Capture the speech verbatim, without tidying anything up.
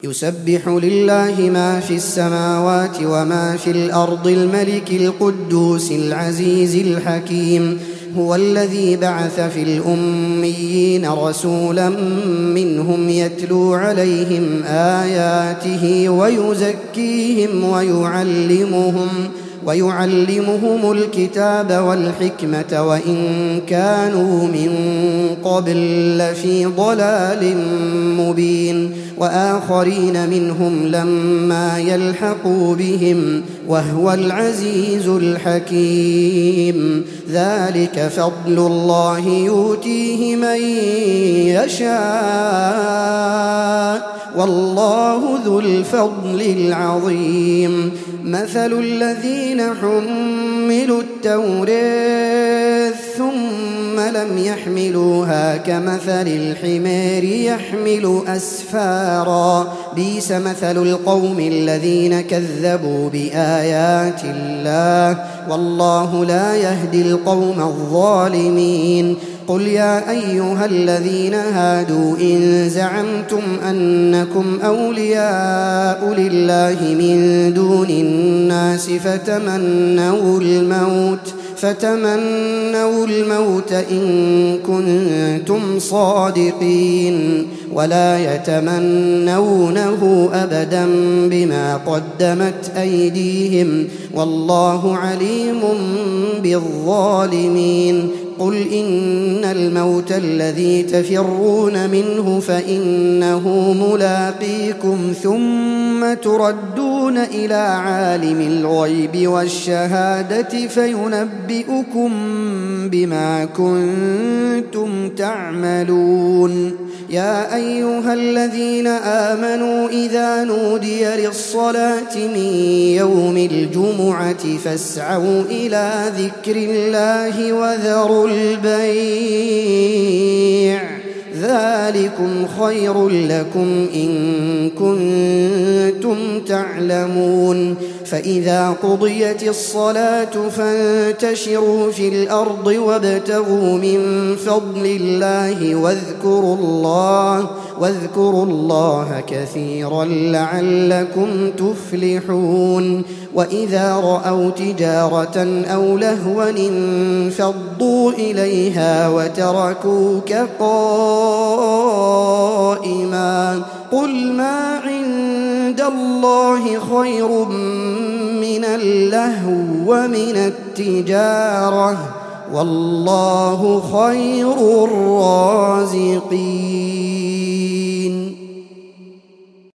يسبح لله ما في السماوات وما في الأرض الملك القدوس العزيز الحكيم. هو الذي بعث في الأميين رسولا منهم يتلو عليهم آياته ويزكيهم ويعلمهم ويعلمهم الكتاب والحكمة وإن كانوا من قبل لفي ضلال مبين، وآخرين منهم لما يلحقوا بهم وهو العزيز الحكيم. ذلك فضل الله يؤتيه من يشاء والله ذو الفضل العظيم. مثل الذين حملوا التوراة ثم لم يحملوها كمثل الحمار يحمل أسفارا، بئس مثل القوم الذين كذبوا بآيات الله والله لا يهدي القوم الظالمين. قل يا أيها الذين هادوا إن زعمتم أنكم أولياء لله من دون الناس فتمنوا الموت فتمنوا الموت إن كنتم صادقين ولا يتمنونه أبدا بما قدمت أيديهم والله عليم بالظالمين. قل إن الموت الذي تفرون منه فإنه ملاقيكم ثم تردون إلى عالم الغيب والشهادة فينبئكم بما كنتم تعملون. يا أيها الذين آمنوا إذا نودي للصلاة من يوم الجمعة فاسعوا إلى ذكر الله وذروا البيع ذلكم خير لكم إن كنتم تعلمون. فإذا قضيت الصلاة فانتشروا في الأرض وابتغوا من فضل الله واذكروا الله واذكروا الله كثيرا لعلكم تفلحون. وإذا رأوا تجارة أو لهوا انفضوا إليها وتركوك قائما قل ما عند الله خير من اللهو ومن التجارة والله خير الرازقين.